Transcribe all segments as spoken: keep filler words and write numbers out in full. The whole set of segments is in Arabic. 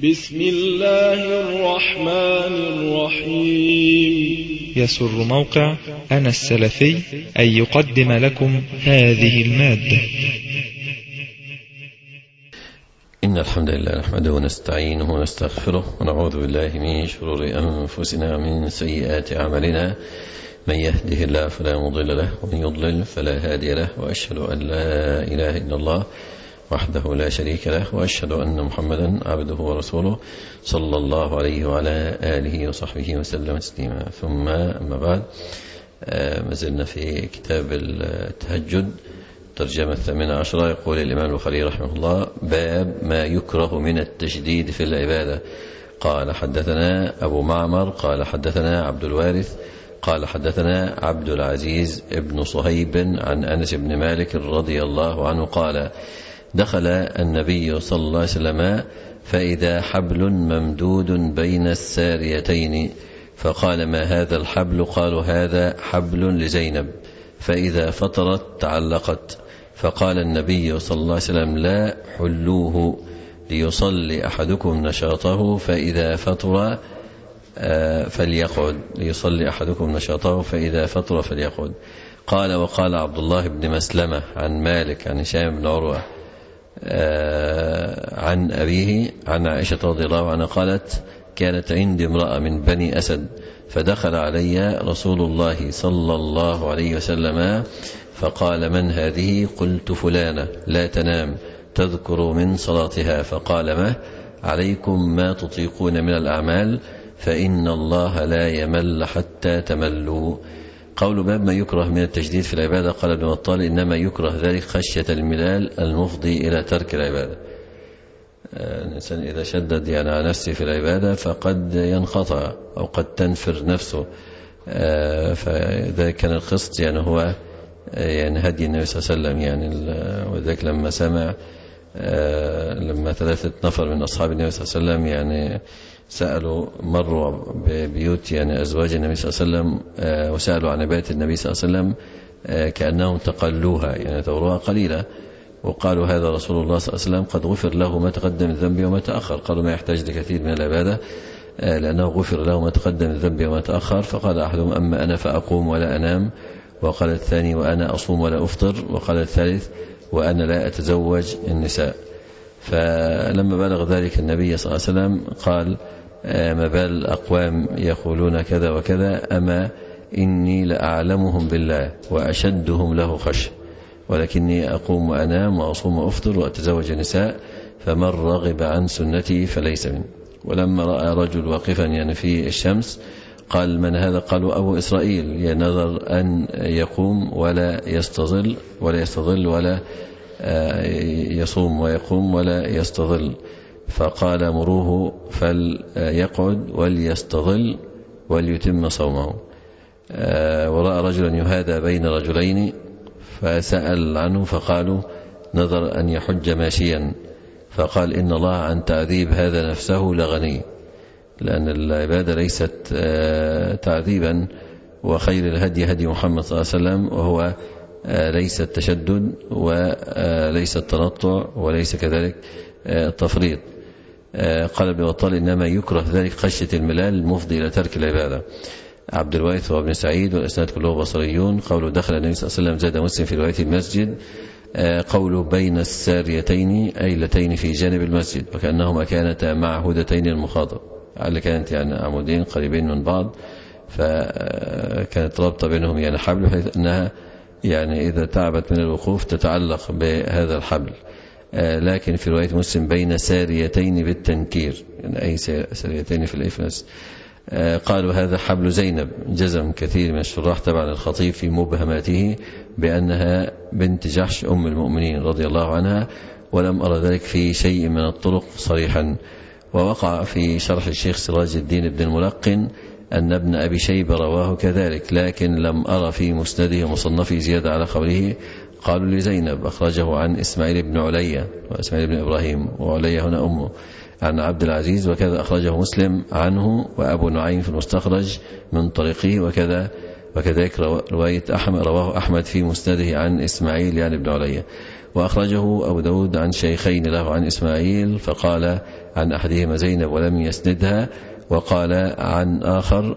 بسم الله الرحمن الرحيم. يسر موقع أنا السلفي أن يقدم لكم هذه المادة. إن الحمد لله نحمده ونستعينه ونستغفره ونعوذ بالله من شرور أنفسنا ومن سيئات أعمالنا، من يهده الله فلا مضل له ومن يضلل فلا هادي له، وأشهد أن لا إله إلا الله وحده لا شريك له، وأشهد أن محمدا عبده ورسوله صلى الله عليه وعلى آله وصحبه وسلم تسليما. ثم أما بعد، ما زلنا في كتاب التهجد ترجمة الثامنة عشرة. يقول الإمام البخاري رحمه الله: باب ما يكره من التشديد في العبادة. قال حدثنا أبو معمر قال حدثنا عبد الوارث قال حدثنا عبد العزيز ابن صهيب عن أنس بن مالك رضي الله عنه قال: دخل النبي صلى الله عليه وسلم فإذا حبل ممدود بين الساريتين، فقال: ما هذا الحبل؟ قالوا: هذا حبل لزينب، فإذا فطرت تعلقت. فقال النبي صلى الله عليه وسلم: لا حلوه ليصلي أحدكم نشاطه فإذا فطر فليقعد ليصلي أحدكم نشاطه فإذا فطر فليقعد. قال: وقال عبد الله بن مسلمة عن مالك عن هشام بن عروة عن أبيه عن عائشة رضي الله عنها قالت: كانت عندي امرأة من بني أسد، فدخل علي رسول الله صلى الله عليه وسلم فقال: من هذه؟ قلت: فلانة لا تنام تذكر من صلاتها. فقال: ما عليكم ما تطيقون من الأعمال، فإن الله لا يمل حتى تملوا. قول باب ما يكره من التشديد في العبادة. قال ابن بطال: إنما يكره ذلك خشية الملال المفضي إلى ترك العبادة. الإنسان إذا شدد يعني على نفسه في العبادة فقد ينقطع أو قد تنفر نفسه، فذلك كان القسط يعني هو يعني هدي النبي صلى الله عليه وسلم. يعني وذلك لما سمع لما ثلاثة نفر من أصحاب النبي صلى الله عليه وسلم يعني سألوا مروا ببيوت يعني أزواج النبي صلى الله عليه وسلم وسألوا عن عبادة النبي صلى الله عليه وسلم كأنهم تقلوها يعني توروها قليلة، وقالوا: هذا رسول الله صلى الله عليه وسلم قد غفر له ما تقدم من ذنبه وما تأخر. قالوا: ما يحتاج لكثير من العبادة لأنه غفر له ما تقدم من ذنبه وما تأخر. فقال أحدهم: أما أنا فأقوم ولا أنام. وقال الثاني: وأنا أصوم ولا أفطر. وقال الثالث: وأنا لا أتزوج النساء. فلما بلغ ذلك النبي صلى الله عليه وسلم قال: ما بال أقوام يقولون كذا وكذا، أما إني لأعلمهم بالله وأشدهم له خشية، ولكني أقوم وأنام وأصوم وأفطر وأتزوج النساء، فمن رغب عن سنتي فليس مني. ولما رأى رجل واقفا يعني في الشمس قال: من هذا؟ قالوا: أبو إسرائيل، ينظر أن يقوم ولا يستظل ولا يستظل ولا يصوم ويقوم ولا يستظل. فقال: مروه فليقعد وليستظل وليتم صومه. ورأى رجلا يهادى بين رجلين فسأل عنه فقالوا: نظر أن يحج ماشيا. فقال: إن الله عن تعذيب هذا نفسه لغني، لأن العبادة ليست تعذيبا، وخير الهدي هدي محمد صلى الله عليه وسلم، وهو ليس التشدد وليس التنطع وليس كذلك التفريط. قال ابن بطال: إنما يكره ذلك خشية الملال المفضي إلى ترك العبادة. عبد الوارث وابن سعيد والإسناد كلهم بصريون. قوله دخل النبي صلى الله عليه وسلم، زاد مسلم في رواية المسجد. قوله بين الساريتين أي لتين في جانب المسجد، وكأنهما كانتا معهودتين المخاطب، على كانت يعني عمودين قريبين من بعض، فكانت رابطة بينهم يعني حبل، بحيث أنها يعني إذا تعبت من الوقوف تتعلق بهذا الحبل. لكن في رواية مسلم بين ساريتين بالتنكير، يعني أي ساريتين في الإفنس. قالوا: هذا حبل زينب. جزم كثير من الشراح تبع الخطيب في مبهماته بأنها بنت جحش أم المؤمنين رضي الله عنها، ولم أرى ذلك في شيء من الطرق صريحا. ووقع في شرح الشيخ سراج الدين بن الملقن أن ابن أبي شيبة رواه كذلك، لكن لم أرى في مسنده ومصنفه زيادة على قوله قالوا لزينب. أخرجه عن إسماعيل بن عليا وإسماعيل بن إبراهيم، وعليا هنا أمه، عن عبد العزيز، وكذا أخرجه مسلم عنه وأبو نعيم في المستخرج من طريقه، وكذا وكذلك رواية أحمد رواه أحمد في مسنده عن إسماعيل يعني ابن عليا، وأخرجه أبو داود عن شيخين له عن إسماعيل فقال عن أحدهما زينب ولم يسندها، وقال عن آخر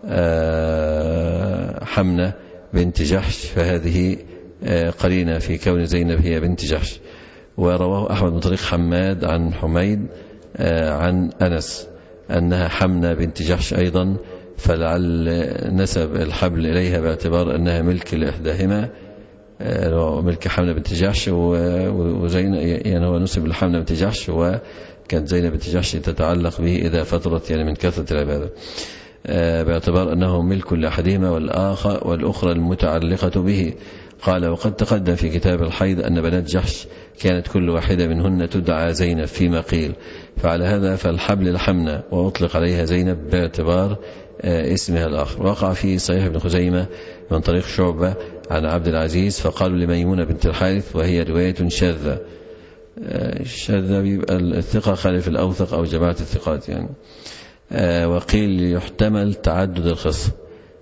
حمنة بنت جحش، فهذه قرينة في كون زينب هي بنت جحش. ورواه أحمد من طريق حماد عن حميد عن أنس أنها حمنة بنت جحش أيضا، فلعل نسب الحبل إليها باعتبار أنها ملك لإحداهما، ملك حمنة بنت جحش وزينب، يعني هو نسب لحمنة بنت جحش، وكانت زينب بنت جحش تتعلق به إذا فترت يعني من كثرة العبادة، باعتبار أنه ملك لأحدهما والآخر والأخرى المتعلقة به. قال وقد تقدم في كتاب الحيض أن بنات جحش كانت كل واحدة منهن تدعى زينب فيما قيل، فعلى هذا فالحبل لحمنة وأطلق عليها زينب باعتبار اسمها الآخر. وقع في صحيح ابن خزيمة من طريق شعبة عن عبد العزيز فقالوا لميمونة بنت الحارث، وهي رواية شاذة، الشاذة بيبقى الثقة خالف الأوثق أو جماعة الثقات يعني. وقيل يحتمل تعدد الخص،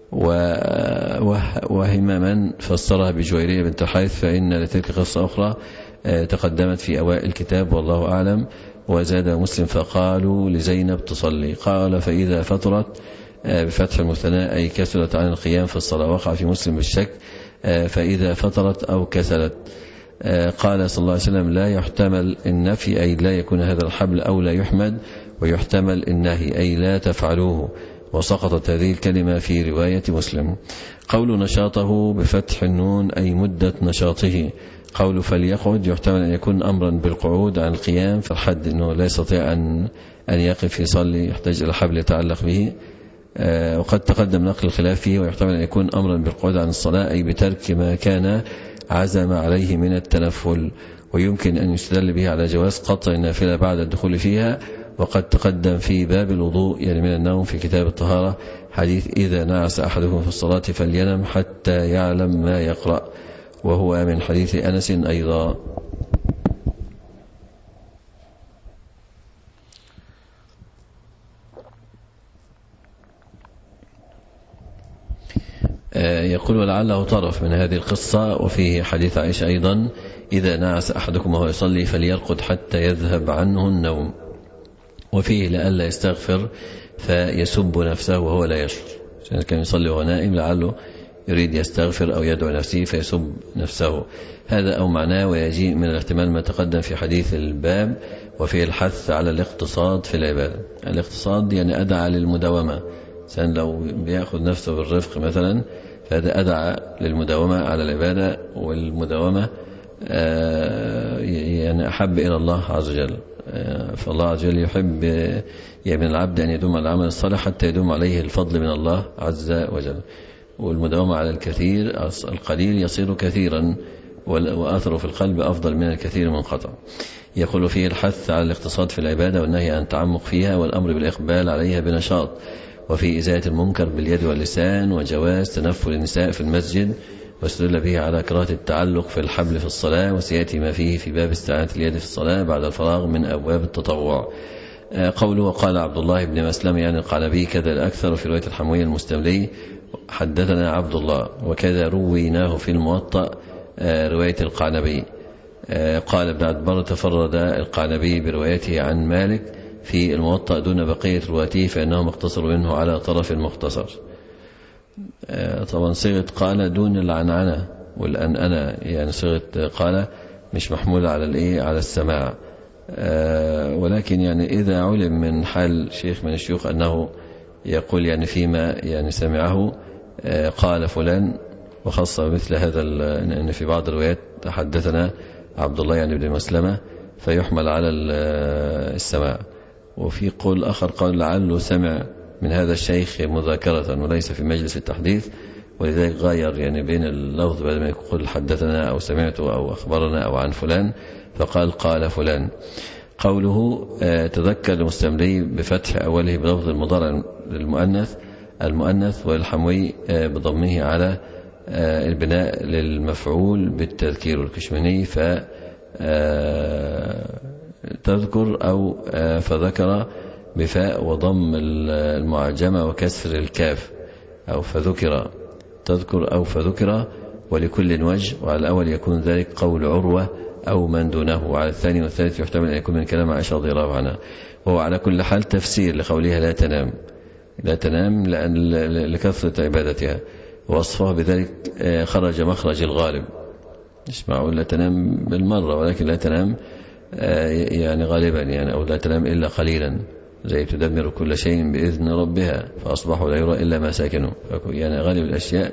وهم من فسرها بجويرية بنت الحارث، فإن لتلك قصة أخرى تقدمت في أوائل الكتاب والله أعلم. وزاد مسلم فقالوا لزينب تصلي، قال فإذا فطرت بفتح المثنى أي كسلت عن القيام في الصلاة. وقع في مسلم بالشك فإذا فطرت أو كسلت. قال صلى الله عليه وسلم لا يحتمل النفي أي لا يكون هذا الحبل أو لا يحمد، ويحتمل النهي أي لا تفعلوه، وسقطت هذه الكلمة في رواية مسلم. قول نشاطه بفتح النون أي مدة نشاطه. قول فليقعد يحتمل أن يكون أمرا بالقعود عن القيام، فالحد أنه لا يستطيع أن أن يقف يصلي، يحتاج إلى حبل يتعلق به. آه وقد تقدم نقل الخلاف فيه، ويحتمل أن يكون أمرا بالقعود عن الصلاة أي بترك ما كان عزم عليه من التنفل، ويمكن أن يستدل به على جواز قطع النافلة بعد الدخول فيها. وقد تقدم في باب الوضوء يعني من النوم في كتاب الطهارة حديث إذا نعس أحدكم في الصلاة فلينم حتى يعلم ما يقرأ، وهو من حديث أنس أيضا. يقول ولعله طرف من هذه القصة، وفيه حديث عائشة أيضا إذا نعس أحدكم وهو يصلي فليرقد حتى يذهب عنه النوم، وفيه لئلا يستغفر فيسب نفسه وهو لا يشعر، عشان كان يصلي وهو نائم لعله يريد يستغفر أو يدعو نفسه فيسب نفسه، هذا أو معناه. ويجيء من الاحتمال ما تقدم في حديث الباب، وفيه الحث على الاقتصاد في العبادة. الاقتصاد يعني أدعى للمداومة، إنسان لو بيأخذ نفسه بالرفق مثلا فهذا أدعى للمداومة على العبادة، والمداومة يعني أحب إلى الله عز وجل. فالله عز وجل يحب يعني العبد أن يدوم على العمل الصالح حتى يدوم عليه الفضل من الله عز وجل، والمداومة على الكثير القليل يصير كثيرا، وأثره في القلب أفضل من الكثير من قطع. يقول فيه الحث على الاقتصاد في العبادة والنهي عن التعمق فيها، والأمر بالإقبال عليها بنشاط، وفي إزالة المنكر باليد واللسان، وجواز تنفل النساء في المسجد، واستدل به على كراهة التعلق في الحبل في الصلاة، وسيأتي ما فيه في باب استعانة اليد في الصلاة بعد الفراغ من أبواب التطوع. قوله وقال عبد الله بن مسلم يعني القعنبي كذا الأكثر، في رواية الحموية المستملي حدثنا عبد الله، وكذا رويناه في الموطأ رواية القعنبي. قال ابن عبد البر تفرد القعنبي بروايته عن مالك في الموطأ دون بقية رواته، فإنه مقتصر منه على طرف المختصر. طبعا صيغة قال دون العنعنة والأنأنة، يعني صيغة قال مش محمولة على الإيه على السماع، ولكن يعني إذا علم من حال شيخ من الشيوخ أنه يقول يعني فيما يعني سمعه قال فلان، وخاصة مثل هذا أن في بعض الروايات حدثنا عبد الله يعني بن مسلمة فيحمل على السماع. وفي قول آخر قال لعله سمع من هذا الشيخ مذاكرة وليس في مجلس التحديث، ولذلك غير يعني بين اللفظ بعد ما يقول حدثنا أو سمعته أو أخبرنا أو عن فلان، فقال قال فلان. قوله تذكر المستملي بفتح أوله بلفظ المضارع للمؤنث المؤنث والحموي بضمه على البناء للمفعول بالتذكير، والكشمني فتذكر أو فذكر بفاء وضم المعجمة وكسر الكاف، أو فذكر تذكر أو فذكر ولكل وجه. وعلى الأول يكون ذلك قول عروة أو من دونه، وعلى الثاني والثالث يحتمل أن يكون من كلام عائشة رضي الله عنها. وهو على كل حال تفسير لقولها لا تنام، لا تنام لأن لكثرة عبادتها، وصفها بذلك خرج مخرج الغالب، مش معقول لا تنام بالمرة، ولكن لا تنام يعني غالبا يعني، أو لا تنام إلا قليلا، زي تدمر كل شيء بإذن ربها فأصبحوا لا يرى إلا مساكنه، يعني غالب الأشياء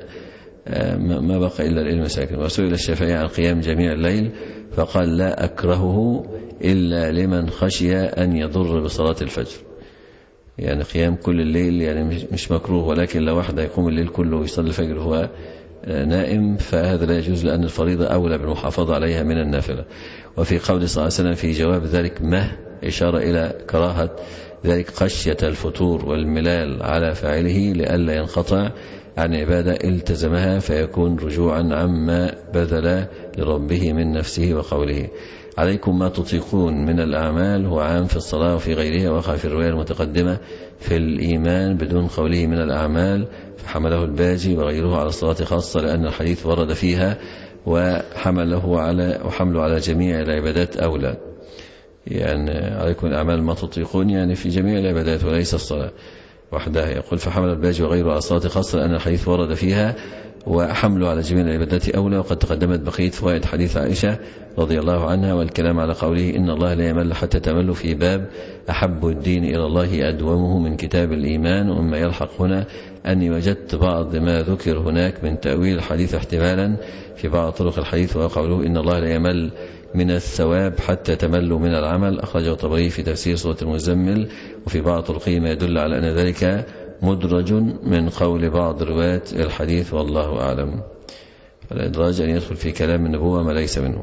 ما بقى إلا المساكن. وسئل الشافعي عن قيام جميع الليل فقال لا أكرهه إلا لمن خشي أن يضر بصلاة الفجر. يعني قيام كل الليل يعني مش مكروه، ولكن لو واحد يقوم الليل كله ويصلي الفجر هو نائم فهذا لا يجوز، لأن الفريضة أولى بالمحافظة عليها من النافلة. وفي قول صلى الله عليه وسلم في جواب ذلك مه إشارة إلى كراهة ذلك خشية الفتور والملال على فاعله لئلا ينقطع عن عبادة التزمها فيكون رجوعا عما بذل لربه من نفسه وقوله. عليكم ما تطيقون من الأعمال هو عام في الصلاة وفي غيرها، وقع في الرواية المتقدمة في الإيمان بدون قوله من الأعمال، فحمله الباجي وغيره على الصلاة خاصة لأن الحديث ورد فيها، وحمله على وحمله على جميع العبادات أولى. يعني عليكم الأعمال ما تطيقون يعني في جميع العبادات وليس الصلاة وحدها. يقول فحمل الباجي وغيره على الصلاة خاصة لأن الحديث ورد فيها، وحمله على جميع العبادات أولى. وقد تقدمت بقية فوائد حديث عائشة رضي الله عنها، والكلام على قوله إن الله لا يمل حتى تمل في باب أحب الدين إلى الله أدومه من كتاب الإيمان. ومما يلحق هنا أني وجدت بعض ما ذكر هناك من تأويل الحديث احتمالا في بعض طرق الحديث، وقوله إن الله لا يمل من الثواب حتى تملوا من العمل، أخرجه الطبري في تفسير سورة المزمل. وفي بعض طرقه ما يدل على أن ذلك مدرج من قول بعض رواة الحديث والله أعلم. فالإدراج أن يدخل في كلام النبوة ما ليس منه.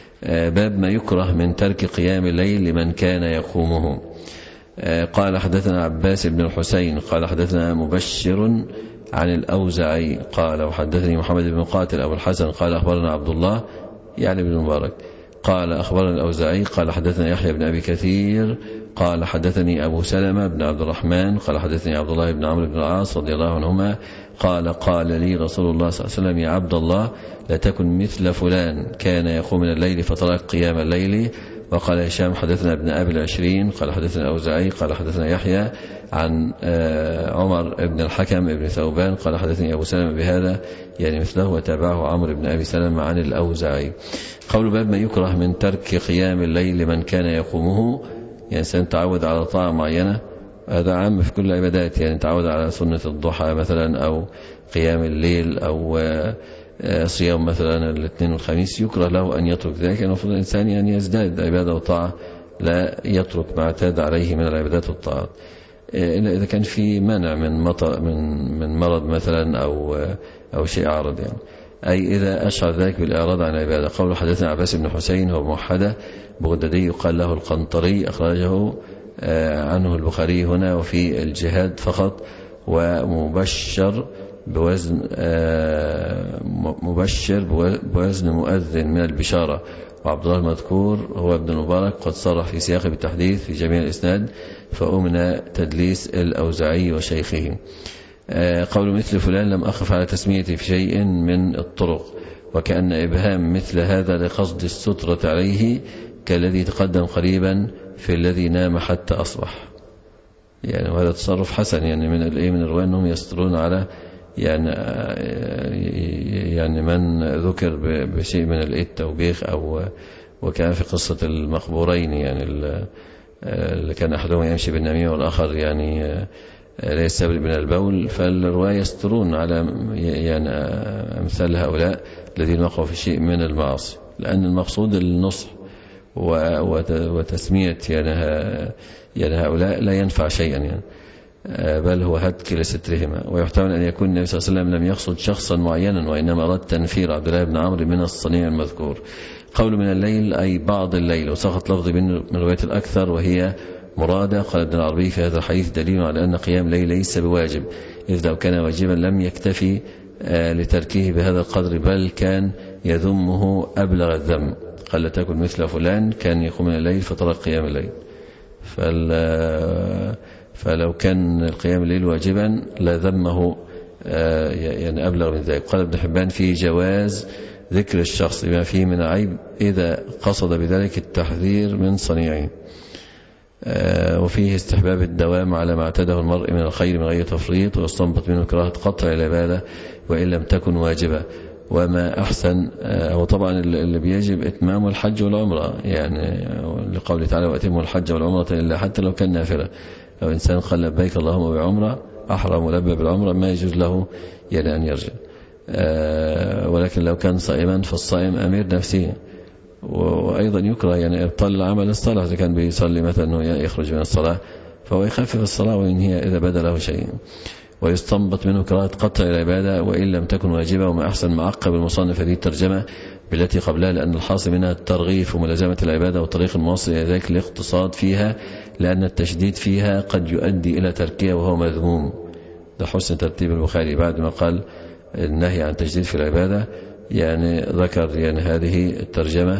باب ما يكره من ترك قيام الليل لمن كان يقومه. قال حدثنا عباس بن الحسين قال حدثنا مبشر عن الأوزعي قال وحدثني محمد بن قاتل أبو الحسن قال أخبرنا عبد الله يعني بن مبارك قال أخبرنا الأوزعي قال حدثنا يحيى بن أبي كثير قال حدثني أبو سلمة بن عبد الرحمن قال حدثني عبد الله بن عمرو بن العاص رضي الله عنهما قال قال لي رسول الله صلى الله عليه وسلم يا عبد الله لا تكن مثل فلان كان يقوم من الليل فترك قيام الليل. وقال هشام حدثنا ابن أبي العشرين قال حدثنا الأوزعي قال حدثنا يحيى عن عمر بن الحكم بن ثوبان قال حدثني أبو سلمة بهذا يعني مثله، وتابعه عمرو بن أبي سلمة عن الأوزعي. قول باب ما يكره من ترك قيام الليل لمن كان يقومه، يعني إنسان تعود على طاعة معينة، هذا عام في كل العبادات، يعني تعود على سنة الضحى مثلا أو قيام الليل أو صيام مثلا الاثنين والخميس، يكره له أن يترك ذلك. المفروض الإنسان أن يزداد عبادة وطاعة، لا يترك ما اعتاد عليه من العبادات والطاعات، إلا إذا كان في منع من مطر من من مرض مثلا أو أو شيء عارض، يعني أي إذا أشعر ذلك بالإعراض عن العبادة. قول حدثنا عباس بن حسين هو موحدة بغدادي يقال له القنطري أخرجه عنه البخاري هنا وفي الجهاد فقط. ومبشر بوزن مبشر بوزن مؤذن من البشارة. وعبد الله المذكور هو ابن المبارك قد صرح في سياق بالتحديث في جميع الإسناد، فأمن تدليس الأوزعي وشيخه. قول مثل فلان لم أخف على تسميته في شيء من الطرق، وكأن إبهام مثل هذا لقصد السترة عليه كالذي تقدم قريبا في الذي نام حتى أصبح. يعني وهذا تصرف حسن، يعني من الإيه من الرواية أنهم يسترون على يعني يعني من ذكر بشيء من التوبيخ، أو وكان في قصة المقبورين يعني اللي كان أحدهم يمشي بالنميمة والآخر يعني لا يستبرئ من البول، فالرواية يسترون على يعني أمثال هؤلاء الذين وقعوا في شيء من المعاصي، لأن المقصود النصح وتسمية يعني يعني هؤلاء لا ينفع شيئا يعني، بل هو هتك لسترهما. ويحتمل أن يكون النبي صلى الله عليه وسلم لم يقصد شخصا معينا، وإنما أراد تنفير عبد الله بن عمرو من الصنيع المذكور. قول من الليل أي بعض الليل، وسقط لفظ من رواية الأكثر وهي مرادة. قال ابن العربي في هذا الحديث دليل على أن قيام الليل ليس بواجب، إذ لو كان واجبا لم يكتفي لتركه بهذا القدر، بل كان يذمه أبلغ الذم. قال لا تكن مثل فلان كان يقوم من الليل فترك قيام الليل. فل فلو كان القيام الليل واجبا لذمه يعني أبلغ من ذلك. قال ابن حبان في جواز ذكر الشخص بما فيه من عيب إذا قصد بذلك التحذير من صنيعه، وفيه استحباب الدوام على ما اعتده المرء من الخير من غير تفريط، ويستنبط منه كراهة قطع العبادة وإن لم تكن واجبة. وما أحسن، وطبعا اللي بيجب إتمام الحج والعمرة، يعني لقوله تعالى وأتموا الحج والعمرة إلا حتى لو كان نافلة. لو إنسان قال لبيك اللهم بعمرة أحرم ولبى بالعمرة ما يجوز له يعني أن يرجع، ولكن لو كان صائما فالصائم أمير نفسه. وأيضا يكره يعني إبطال العمل الصلاة، إذا كان بيصلي مثلا أنه يخرج من الصلاة فهو يخفف الصلاة وينهي إذا بدا له شيء. ويستنبط منه كراهة قطع العبادة وإن لم تكن واجبة. وما أحسن معقب المصنف هذه الترجمة بالتي قبلها، لأن الحاصل منها الترغيب وملازمة العبادة والطريق المواصل إلى ذلك الاقتصاد فيها، لأن التشديد فيها قد يؤدي إلى تركها وهو مذموم. ده حسن ترتيب البخاري بعد ما قال النهي عن تشديد في العبادة، يعني ذكر يعني هذه الترجمة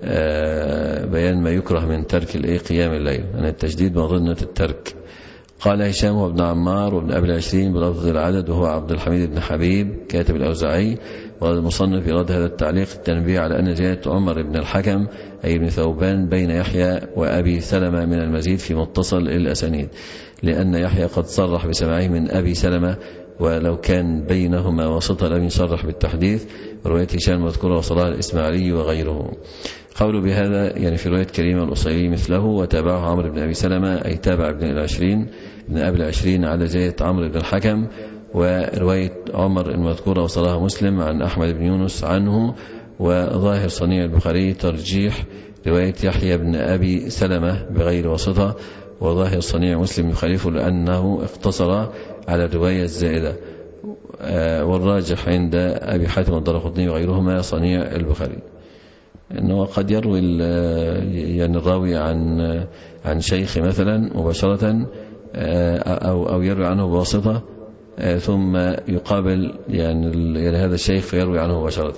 بيان ما يكره من ترك الايه قيام الليل، يعني التشديد مظنة الترك. قال هشام وابن عمار وابن أبي العشرين بلفظ العدد، وهو عبد الحميد بن حبيب كاتب الأوزاعي. والمصنف يرد هذا التعليق التنبيه على أن زيادة عمر بن الحكم أي ابن ثوبان بين يحيى وأبي سلمة من المزيد في متصل الأسانيد، لأن يحيى قد صرح بسماعه من أبي سلمة، ولو كان بينهما واسطة لم يصرح بالتحديث. رواية هشام مذكورة وصلها الإسماعيلي وغيره. قوله بهذا يعني في رواية كريمة الأصيلي مثله، وتابعه عمرو بن أبي سلمة أي تابع ابن العشرين ابن أبي العشرين على زيادة عمرو بن الحكم. ورواية عمر المذكورة وصلها مسلم عن أحمد بن يونس عنه. وظاهر صنيع البخاري ترجيح رواية يحيى بن أبي سلمة بغير واسطة، وظاهر صنيع مسلم يخالفه لأنه اقتصر على الرواية الزائدة. والراجح عند أبي حاتم الدارقطني وغيرهما صنيع البخاري أنه قد يروي يعني الراوي عن عن شيخ مثلا مباشرة، أو أو يروي عنه بواسطة، ثم يقابل يعني يعني هذا الشيخ فيروي عنه مباشرة.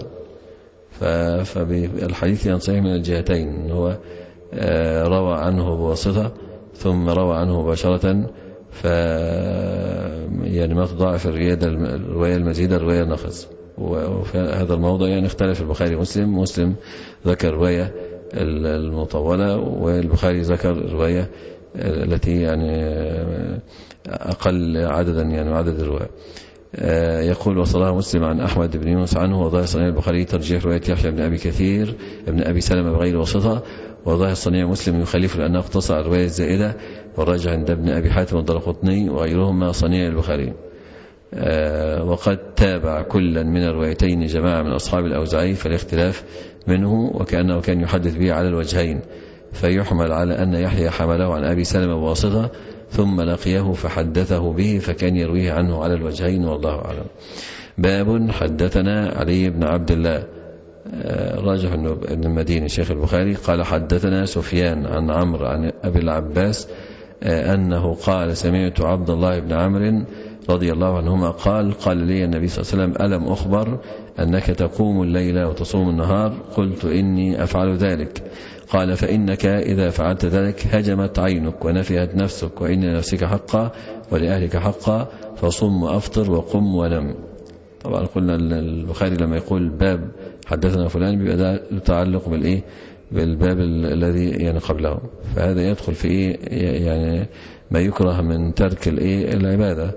فالحديث ينصحه من الجهتين، إن هو روى عنه بواسطة ثم روى عنه مباشرة، ف يعني ما تضاعف الرواية المزيدة الرواية النقص. وفي هذا الموضوع يعني اختلف البخاري ومسلم. مسلم ذكر رواية المطولة، والبخاري ذكر رواية التي يعني أقل عددا يعني عدد الرواية. يقول وصلها مسلم عن أحمد بن يونس عنه. وظاهر صنيع البخاري ترجيح رواية يحيى بن أبي كثير ابن أبي سلمة بغير واسطة، وظاهر صنيع مسلم يخالف لأنه اقتصر على الرواية الزائدة. والراجح عند ابن أبي حاتم الدارقطني وغيرهما صنيع البخاري. وقد تابع كلا من الروايتين جماعة من أصحاب الأوزاعي، فالاختلاف منه وكأنه كان يحدث به على الوجهين، فيحمل على أن يحيى حمله عن أبي سلمة بواسطة ثم لقيه فحدثه به، فكان يرويه عنه على الوجهين، والله أعلم. باب حدثنا علي بن عبد الله راجح ابن المديني شيخ البخاري قال حدثنا سفيان عن عمرو عن أبي العباس أنه قال سمعت عبد الله بن عمرو رضي الله عنهما قال قال لي النبي صلى الله عليه وسلم ألم أخبر أنك تقوم الليل وتصوم النهار؟ قلت إني أفعل ذلك. قال فإنك إذا فعلت ذلك هجمت عينك ونفهت نفسك، وإن لنفسك حقا ولأهلك حقا، فصم وأفطر وقم ونم. طبعا قلنا البخاري لما يقول باب حدثنا فلان بيبقى ده يتعلق بالإيه بالباب الذي يعني قبله، فهذا يدخل في إيه يعني ما يكره من ترك الإيه العبادة.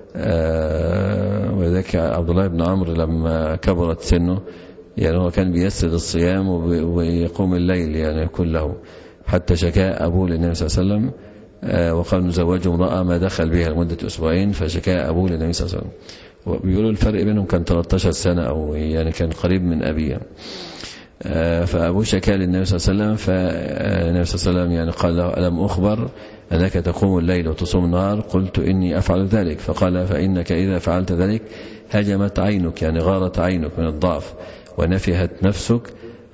آه وذلك عبد الله بن عمرو لما كبرت سنه يعني هو كان بيسد الصيام ويقوم الليل يعني كله، حتى شكاء أبوه للنبي صلى الله عليه وسلم آه وقال نزوجه امرأة ما دخل بها لمدة أسبوعين، فشكاء أبوه للنبي صلى الله عليه وسلم. وبيقولوا الفرق بينهم كان ثلاثة عشر سنة أو يعني كان قريب من أبيه. آه فأبوه شكا للنبي صلى الله عليه وسلم، فالنبي صلى الله عليه وسلم يعني قال له ألم أخبر أنك تقوم الليل وتصوم النهار؟ قلت إني أفعل ذلك. فقال فإنك إذا فعلت ذلك هجمت عينك يعني غارت عينك من الضعف، ونفهت نفسك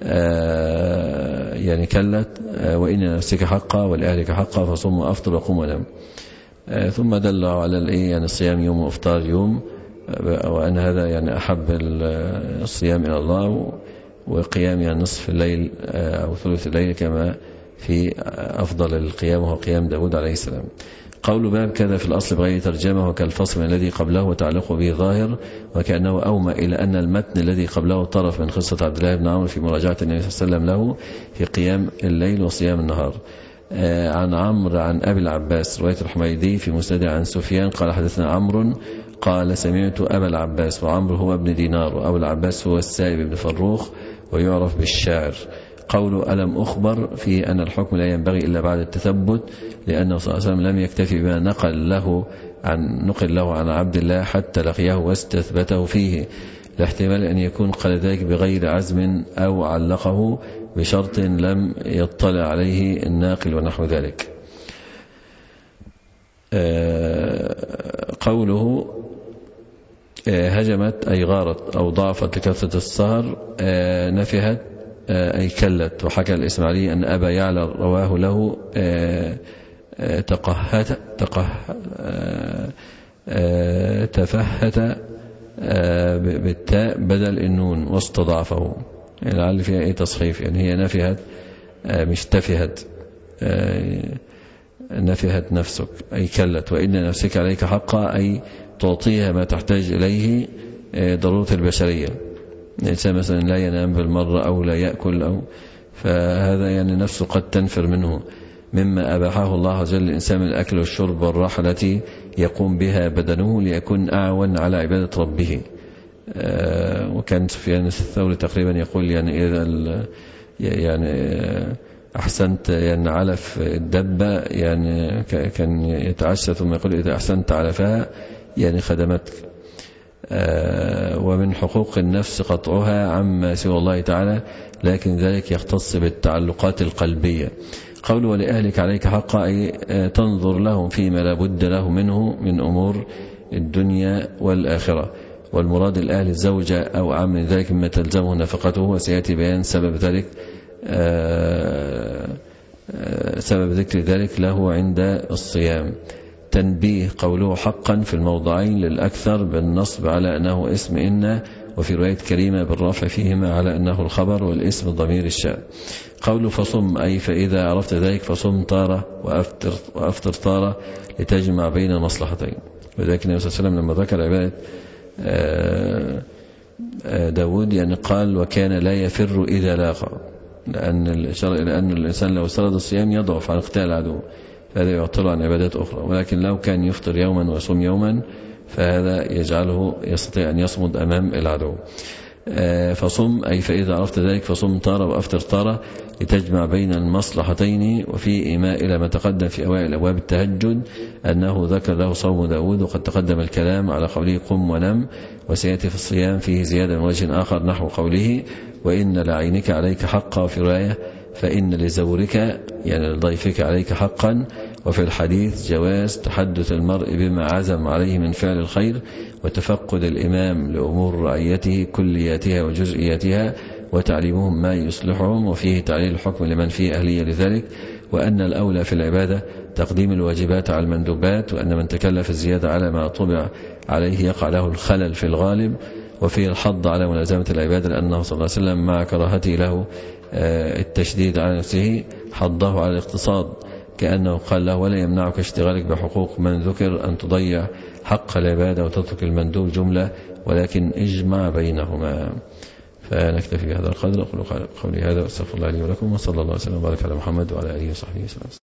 آه يعني كلت، آه وإن نفسك حقا ولأهلك حقا، فصوم وأفطر وقم ونم. آه ثم دلوا على الإيه يعني الصيام يوم وإفطار يوم، آه وأن هذا يعني أحب الصيام إلى الله، وقيام يعني نصف الليل آه أو ثلث الليل كما في أفضل القيام وهو قيام داود عليه السلام. قول باب كذا في الأصل بغير ترجمة وكالفصل من الذي قبله وتعلقه به ظاهر، وكأنه أومى إلى أن المتن الذي قبله طرف من قصة عبد الله بن عمرو في مراجعة النبي صلى الله عليه وسلم له في قيام الليل وصيام النهار. آه عن عمرو عن أبي العباس رواية الحميدي في مسند عن سفيان قال حدثنا عمرو قال سمعت أبا العباس، وعمرو هو ابن دينار، وأبو العباس هو السائب بن فروخ ويعرف بالشاعر. قول ألم أخبر في أن الحكم لا ينبغي إلا بعد التثبت، لأنه صلى الله عليه وسلم لم يكتفي بما نقل له عن نقل له عن عبد الله حتى لقيه واستثبته فيه، لاحتمال أن يكون قال ذلك بغير عزم أو علقه بشرط لم يطلع عليه الناقل ونحو ذلك. قوله هجمت أي غارت أو ضعفت لكثرة السهر نفهت أي كلت. وحكى الإسماعيلي أن أبا يعلى رواه له تقهت تقه تفهت بالتاء بدل النون واستضعفه، يعني لعل فيها أي تصحيف، يعني هي نفهت مش تفهت، نفهت نفسك أي كلت. وإن نفسك عليك حقا أي تعطيها ما تحتاج إليه ضرورة البشرية. الإنسان مثلا لا ينام بالمرة أو لا يأكل، أو فهذا يعني نفسه قد تنفر منه، مما أباحه الله عز وجل الإنسان من الأكل والشرب والراحة التي يقوم بها بدنه ليكون أعون على عبادة ربه. وكان سفيان الثوري تقريبا يقول يعني إذا يعني أحسنت يعني علف الدبة، يعني كان يتعشى ثم يقول إذا أحسنت علفها يعني خدمتك. ومن حقوق النفس قطعها عما سوى الله تعالى، لكن ذلك يختص بالتعلقات القلبية. قول ولأهلك عليك حقا أي تنظر لهم فيما لا بد له منه من أمور الدنيا والآخرة، والمراد الأهل الزوجة أو عام من ذلك مما تلزمه نفقته، وسيأتي بيان سبب ذلك سبب ذكر ذلك له عند الصيام. تنبيه قوله حقا في الموضعين للأكثر بالنصب على أنه اسم إن، وفي رواية كريمة بالرفع فيهما على أنه الخبر والاسم ضمير الشأن. قوله فصم أي فإذا عرفت ذلك فصم طارة وأفطر, وأفطر طارة لتجمع بين المصلحتين. وذلك النبي صلى الله عليه وسلم لما ذكر عبادة داود يعني قال وكان لا يفر إذا لاقى، لأن الإشارة إلى أن الإنسان لو سرد الصيام يضعف عن قتال العدو، فهذا يعطل عن عبادات أخرى. ولكن لو كان يفطر يوما ويصوم يوما فهذا يجعله يستطيع أن يصمد أمام العدو. فصم أي فإذا عرفت ذلك فصم طارة وأفطر طارة لتجمع بين المصلحتين. وفي إيماء إلى ما تقدم في أوائل أبواب التهجد أنه ذكر له صوم داود، وقد تقدم الكلام على قوله قم ونم، وسيأتي في الصيام فيه زيادة من وجه آخر نحو قوله وإن لعينك عليك حقا، وفي رواية فإن لزورك يعني لضيفك عليك حقا. وفي الحديث جواز تحدث المرء بما عزم عليه من فعل الخير، وتفقد الإمام لأمور رعيته كلياتها وجزئياتها وتعليمهم ما يصلحهم، وفيه تعليل الحكم لمن فيه أهلية لذلك، وأن الأولى في العبادة تقديم الواجبات على المندوبات، وأن من تكلف الزيادة على ما طبع عليه يقع له الخلل في الغالب. وفيه الحض على ملازمة العبادة، لأنه صلى الله عليه وسلم مع كراهته له التشديد على نفسه حضه على الاقتصاد، كأنه قال له ولا يمنعك اشتغالك بحقوق من ذكر أن تضيع حق العبادة وتترك المندوب جملة، ولكن اجمع بينهما. فنكتفي بهذا القدر. أقول قولي هذا واستغفر الله لي ولكم، وصلى الله وسلم وبارك على محمد وعلى آله وصحبه وسلم.